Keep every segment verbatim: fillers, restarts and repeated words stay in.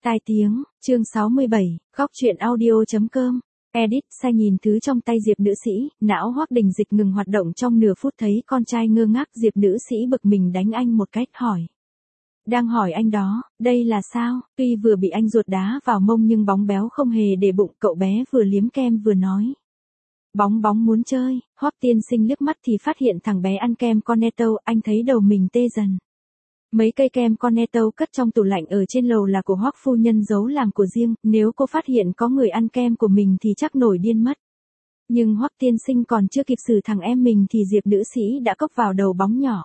Tai tiếng, chương sáu mươi bảy, góc truyện audio.com. Edit, sai nhìn thứ trong tay Diệp nữ sĩ, não Hoắc Đình Dịch ngừng hoạt động trong nửa phút thấy con trai ngơ ngác. Diệp nữ sĩ bực mình đánh anh một cách hỏi. Đang hỏi anh đó, đây là sao? Tuy vừa bị anh ruột đá vào mông nhưng bóng béo không hề để bụng, cậu bé vừa liếm kem vừa nói. Bóng bóng muốn chơi. Hoắc tiên sinh liếc mắt thì phát hiện thằng bé ăn kem Cornetto, anh thấy đầu mình tê dần. Mấy cây kem Cornetto cất trong tủ lạnh ở trên lầu là của Hoắc phu nhân giấu làm của riêng, nếu cô phát hiện có người ăn kem của mình thì chắc nổi điên mất. Nhưng Hoắc tiên sinh còn chưa kịp xử thằng em mình thì Diệp nữ sĩ đã cốc vào đầu bóng nhỏ.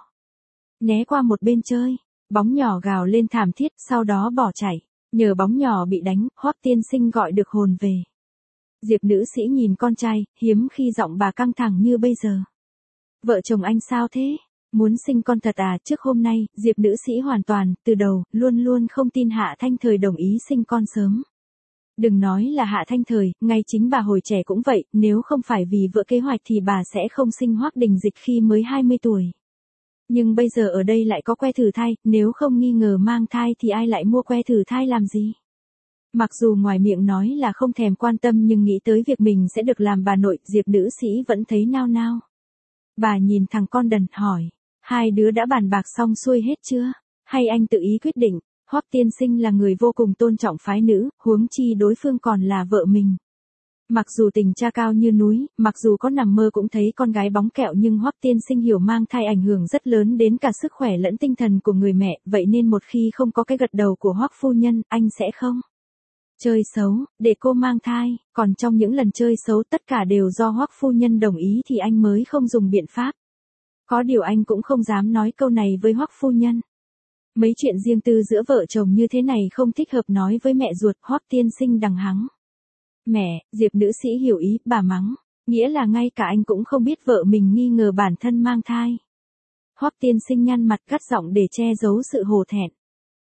Né qua một bên chơi, bóng nhỏ gào lên thảm thiết, sau đó bỏ chạy. Nhờ bóng nhỏ bị đánh, Hoắc tiên sinh gọi được hồn về. Diệp nữ sĩ nhìn con trai, hiếm khi giọng bà căng thẳng như bây giờ. Vợ chồng anh sao thế? Muốn sinh con thật à? Trước hôm nay, Diệp nữ sĩ hoàn toàn, từ đầu, luôn luôn không tin Hạ Thanh Thời đồng ý sinh con sớm. Đừng nói là Hạ Thanh Thời, ngay chính bà hồi trẻ cũng vậy, nếu không phải vì vợ kế hoạch thì bà sẽ không sinh Hoắc Đình Dịch khi mới hai mươi tuổi. Nhưng bây giờ ở đây lại có que thử thai, nếu không nghi ngờ mang thai thì ai lại mua que thử thai làm gì? Mặc dù ngoài miệng nói là không thèm quan tâm nhưng nghĩ tới việc mình sẽ được làm bà nội, Diệp nữ sĩ vẫn thấy nao nao. Bà nhìn thằng con đần, hỏi. Hai đứa đã bàn bạc xong xuôi hết chưa? Hay anh tự ý quyết định? Hoắc tiên sinh là người vô cùng tôn trọng phái nữ, huống chi đối phương còn là vợ mình. Mặc dù tình cha cao như núi, mặc dù có nằm mơ cũng thấy con gái bóng kẹo nhưng Hoắc tiên sinh hiểu mang thai ảnh hưởng rất lớn đến cả sức khỏe lẫn tinh thần của người mẹ, vậy nên một khi không có cái gật đầu của Hoắc phu nhân, anh sẽ không chơi xấu, để cô mang thai, còn trong những lần chơi xấu tất cả đều do Hoắc phu nhân đồng ý thì anh mới không dùng biện pháp. Có điều anh cũng không dám nói câu này với Hoắc phu nhân. Mấy chuyện riêng tư giữa vợ chồng như thế này không thích hợp nói với mẹ ruột. Hoắc tiên sinh đằng hắng. Mẹ, Diệp nữ sĩ hiểu ý, bà mắng. Nghĩa là ngay cả anh cũng không biết vợ mình nghi ngờ bản thân mang thai. Hoắc tiên sinh nhăn mặt gắt giọng để che giấu sự hổ thẹn.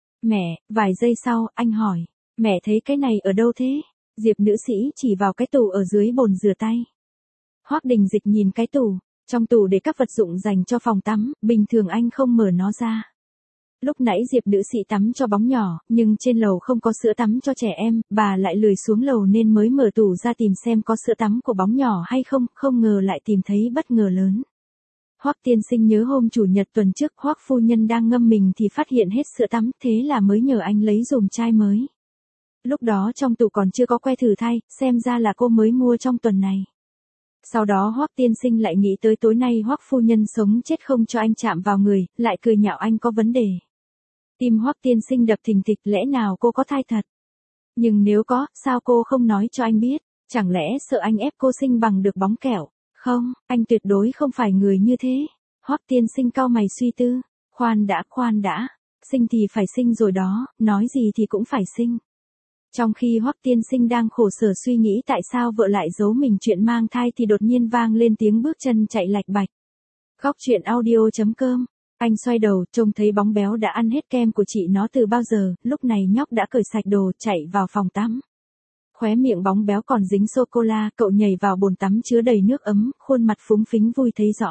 Mẹ, vài giây sau, anh hỏi. Mẹ thấy cái này ở đâu thế? Diệp nữ sĩ chỉ vào cái tủ ở dưới bồn rửa tay. Hoắc Đình Dịch nhìn cái tủ. Trong tủ để các vật dụng dành cho phòng tắm, bình thường anh không mở nó ra. Lúc nãy Diệp nữ sĩ tắm cho bóng nhỏ, nhưng trên lầu không có sữa tắm cho trẻ em, bà lại lười xuống lầu nên mới mở tủ ra tìm xem có sữa tắm của bóng nhỏ hay không, không ngờ lại tìm thấy bất ngờ lớn. Hoắc tiên sinh nhớ hôm chủ nhật tuần trước Hoắc phu nhân đang ngâm mình thì phát hiện hết sữa tắm, thế là mới nhờ anh lấy dùm chai mới. Lúc đó trong tủ còn chưa có que thử thai, xem ra là cô mới mua trong tuần này. Sau đó Hoắc tiên sinh lại nghĩ tới tối nay Hoắc phu nhân sống chết không cho anh chạm vào người, lại cười nhạo anh có vấn đề. Tim Hoắc tiên sinh đập thình thịch, lẽ nào cô có thai thật? Nhưng nếu có, sao cô không nói cho anh biết? Chẳng lẽ sợ anh ép cô sinh bằng được bóng kẹo? Không, anh tuyệt đối không phải người như thế. Hoắc tiên sinh cau mày suy tư. Khoan đã, khoan đã. Sinh thì phải sinh rồi đó, nói gì thì cũng phải sinh. Trong khi Hoắc tiên sinh đang khổ sở suy nghĩ tại sao vợ lại giấu mình chuyện mang thai thì đột nhiên vang lên tiếng bước chân chạy lạch bạch. Góc truyện audio.com. Anh xoay đầu, trông thấy bóng béo đã ăn hết kem của chị nó từ bao giờ, lúc này nhóc đã cởi sạch đồ, chạy vào phòng tắm. Khóe miệng bóng béo còn dính sô-cô-la, cậu nhảy vào bồn tắm chứa đầy nước ấm, khuôn mặt phúng phính vui thấy rõ.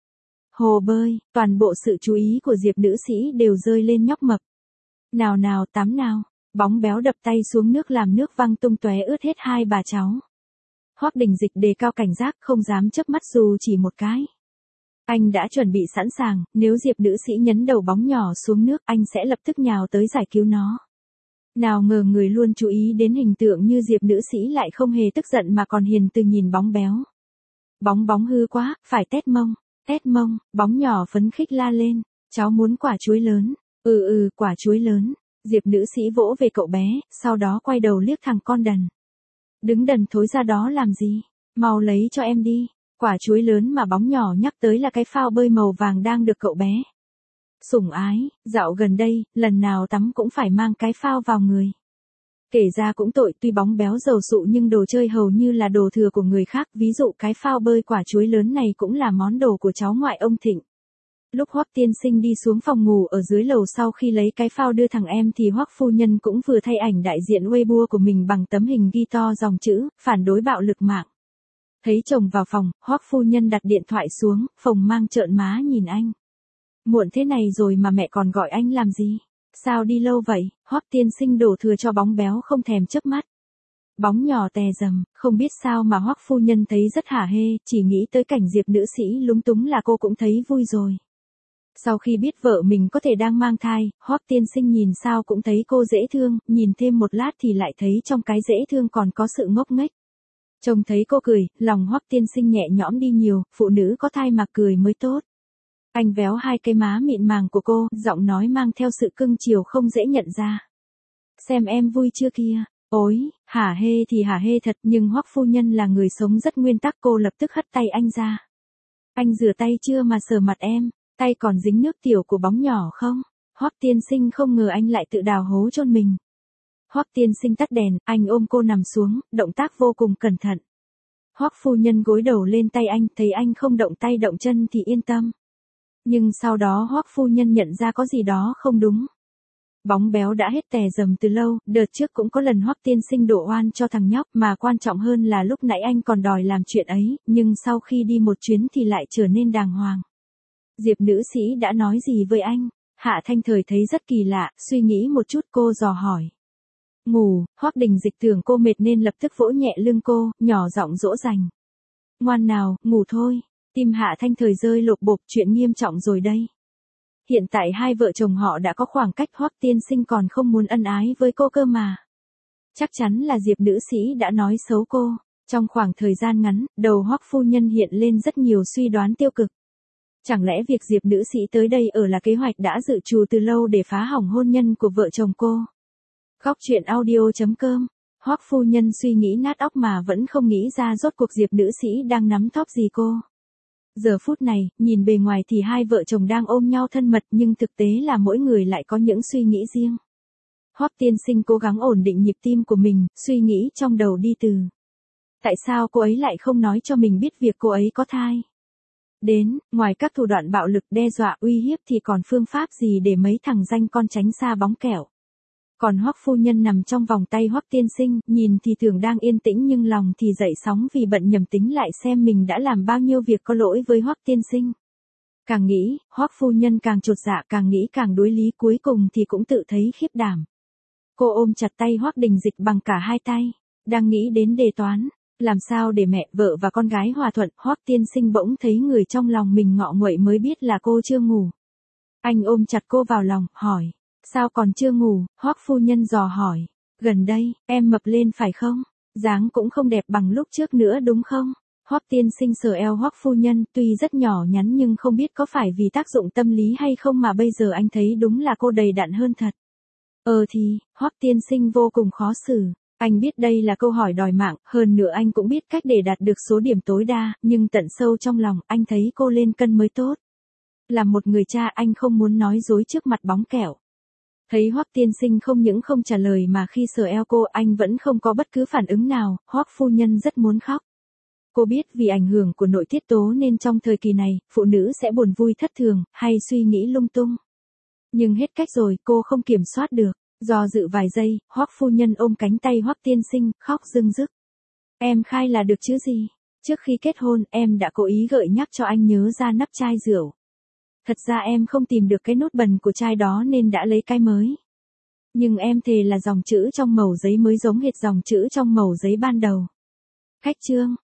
Hồ bơi, toàn bộ sự chú ý của Diệp nữ sĩ đều rơi lên nhóc mập. Nào nào, tắm nào. Bóng béo đập tay xuống nước làm nước văng tung tóe ướt hết hai bà cháu. Hoắc Đình Dịch đề cao cảnh giác, không dám chớp mắt dù chỉ một cái. Anh đã chuẩn bị sẵn sàng, nếu Diệp nữ sĩ nhấn đầu bóng nhỏ xuống nước, anh sẽ lập tức nhào tới giải cứu nó. Nào ngờ người luôn chú ý đến hình tượng như Diệp nữ sĩ lại không hề tức giận mà còn hiền từ nhìn bóng béo. Bóng bóng hư quá, phải tét mông, tét mông, bóng nhỏ phấn khích la lên. Cháu muốn quả chuối lớn. Ừ ừ, quả chuối lớn. Diệp nữ sĩ vỗ về cậu bé, sau đó quay đầu liếc thằng con đần. Đứng đần thối ra đó làm gì? Mau lấy cho em đi. Quả chuối lớn mà bóng nhỏ nhắc tới là cái phao bơi màu vàng đang được cậu bé sủng ái. Dạo gần đây, lần nào tắm cũng phải mang cái phao vào người. Kể ra cũng tội, tuy bóng béo giàu sụ nhưng đồ chơi hầu như là đồ thừa của người khác, ví dụ cái phao bơi quả chuối lớn này cũng là món đồ của cháu ngoại ông Thịnh. Lúc Hoắc tiên sinh đi xuống phòng ngủ ở dưới lầu sau khi lấy cái phao đưa thằng em thì Hoắc phu nhân cũng vừa thay ảnh đại diện Weibo của mình bằng tấm hình ghi to dòng chữ, phản đối bạo lực mạng. Thấy chồng vào phòng, Hoắc phu nhân đặt điện thoại xuống, phồng mang trợn má nhìn anh. Muộn thế này rồi mà mẹ còn gọi anh làm gì? Sao đi lâu vậy? Hoắc tiên sinh đổ thừa cho bóng béo không thèm chớp mắt. Bóng nhỏ tè dầm, không biết sao mà Hoắc phu nhân thấy rất hả hê, chỉ nghĩ tới cảnh Diệp nữ sĩ lúng túng là cô cũng thấy vui rồi. Sau khi biết vợ mình có thể đang mang thai, Hoắc tiên sinh nhìn sao cũng thấy cô dễ thương, nhìn thêm một lát thì lại thấy trong cái dễ thương còn có sự ngốc nghếch. Trông thấy cô cười, lòng Hoắc tiên sinh nhẹ nhõm đi nhiều, phụ nữ có thai mà cười mới tốt. Anh véo hai cái má mịn màng của cô, giọng nói mang theo sự cưng chiều không dễ nhận ra. Xem em vui chưa kia. Ôi, hả hê thì hả hê thật, nhưng Hoắc phu nhân là người sống rất nguyên tắc, cô lập tức hất tay anh ra. Anh rửa tay chưa mà sờ mặt em, tay còn dính nước tiểu của bóng nhỏ không? Hoắc tiên sinh không ngờ anh lại tự đào hố chôn mình. Hoắc tiên sinh tắt đèn, anh ôm cô nằm xuống, động tác vô cùng cẩn thận. Hoắc phu nhân gối đầu lên tay anh, thấy anh không động tay động chân thì yên tâm. Nhưng sau đó Hoắc phu nhân nhận ra có gì đó không đúng. Bóng béo đã hết tè dầm từ lâu, đợt trước cũng có lần Hoắc tiên sinh đổ oan cho thằng nhóc, mà quan trọng hơn là lúc nãy anh còn đòi làm chuyện ấy, nhưng sau khi đi một chuyến thì lại trở nên đàng hoàng. Diệp nữ sĩ đã nói gì với anh? Hạ Thanh Thời thấy rất kỳ lạ, suy nghĩ một chút cô dò hỏi. Ngủ, Hoắc Đình Dịch tưởng cô mệt nên lập tức vỗ nhẹ lưng cô, nhỏ giọng dỗ dành. Ngoan nào, ngủ thôi. Tim Hạ Thanh Thời rơi lột bột, chuyện nghiêm trọng rồi đây. Hiện tại hai vợ chồng họ đã có khoảng cách, Hoắc tiên sinh còn không muốn ân ái với cô cơ mà. Chắc chắn là Diệp nữ sĩ đã nói xấu cô. Trong khoảng thời gian ngắn, đầu Hoắc phu nhân hiện lên rất nhiều suy đoán tiêu cực. Chẳng lẽ việc Diệp nữ sĩ tới đây ở là kế hoạch đã dự trù từ lâu để phá hỏng hôn nhân của vợ chồng cô? Khóc chuyện audio chấm com. Hoắc phu nhân suy nghĩ nát óc mà vẫn không nghĩ ra rốt cuộc Diệp nữ sĩ đang nắm thóp gì cô. Giờ phút này, nhìn bề ngoài thì hai vợ chồng đang ôm nhau thân mật, nhưng thực tế là mỗi người lại có những suy nghĩ riêng. Hoắc tiên sinh cố gắng ổn định nhịp tim của mình, suy nghĩ trong đầu đi từ. Tại sao cô ấy lại không nói cho mình biết việc cô ấy có thai? Đến, ngoài các thủ đoạn bạo lực đe dọa uy hiếp thì còn phương pháp gì để mấy thằng danh con tránh xa bóng kẻo? Còn Hoắc phu nhân nằm trong vòng tay Hoắc tiên sinh, nhìn thì tưởng đang yên tĩnh nhưng lòng thì dậy sóng vì bận nhầm tính lại xem mình đã làm bao nhiêu việc có lỗi với Hoắc tiên sinh. Càng nghĩ, Hoắc phu nhân càng chột dạ, càng nghĩ càng đối lý, cuối cùng thì cũng tự thấy khiếp đảm. Cô ôm chặt tay Hoắc Đình Dịch bằng cả hai tay, đang nghĩ đến đề toán, làm sao để mẹ, vợ và con gái hòa thuận. Hoắc tiên sinh bỗng thấy người trong lòng mình ngọ nguậy mới biết là cô chưa ngủ. Anh ôm chặt cô vào lòng, hỏi. Sao còn chưa ngủ? Hoắc phu nhân dò hỏi. Gần đây, em mập lên phải không? Dáng cũng không đẹp bằng lúc trước nữa đúng không? Hoắc tiên sinh sờ eo Hoắc phu nhân, tuy rất nhỏ nhắn nhưng không biết có phải vì tác dụng tâm lý hay không mà bây giờ anh thấy đúng là cô đầy đặn hơn thật. Ờ thì, Hoắc tiên sinh vô cùng khó xử. Anh biết đây là câu hỏi đòi mạng, hơn nữa anh cũng biết cách để đạt được số điểm tối đa, nhưng tận sâu trong lòng, anh thấy cô lên cân mới tốt. Là một người cha, anh không muốn nói dối trước mặt bóng kẻo. Thấy Hoắc tiên sinh không những không trả lời mà khi sờ eo cô anh vẫn không có bất cứ phản ứng nào, Hoắc phu nhân rất muốn khóc. Cô biết vì ảnh hưởng của nội tiết tố nên trong thời kỳ này, phụ nữ sẽ buồn vui thất thường, hay suy nghĩ lung tung. Nhưng hết cách rồi, cô không kiểm soát được. Do dự vài giây, Hoắc phu nhân ôm cánh tay Hoắc tiên sinh, khóc rưng rức. Em khai là được chứ gì? Trước khi kết hôn, em đã cố ý gợi nhắc cho anh nhớ ra nắp chai rượu. Thật ra em không tìm được cái nút bần của chai đó nên đã lấy cái mới. Nhưng em thề là dòng chữ trong mẩu giấy mới giống hệt dòng chữ trong mẩu giấy ban đầu. Khách trương,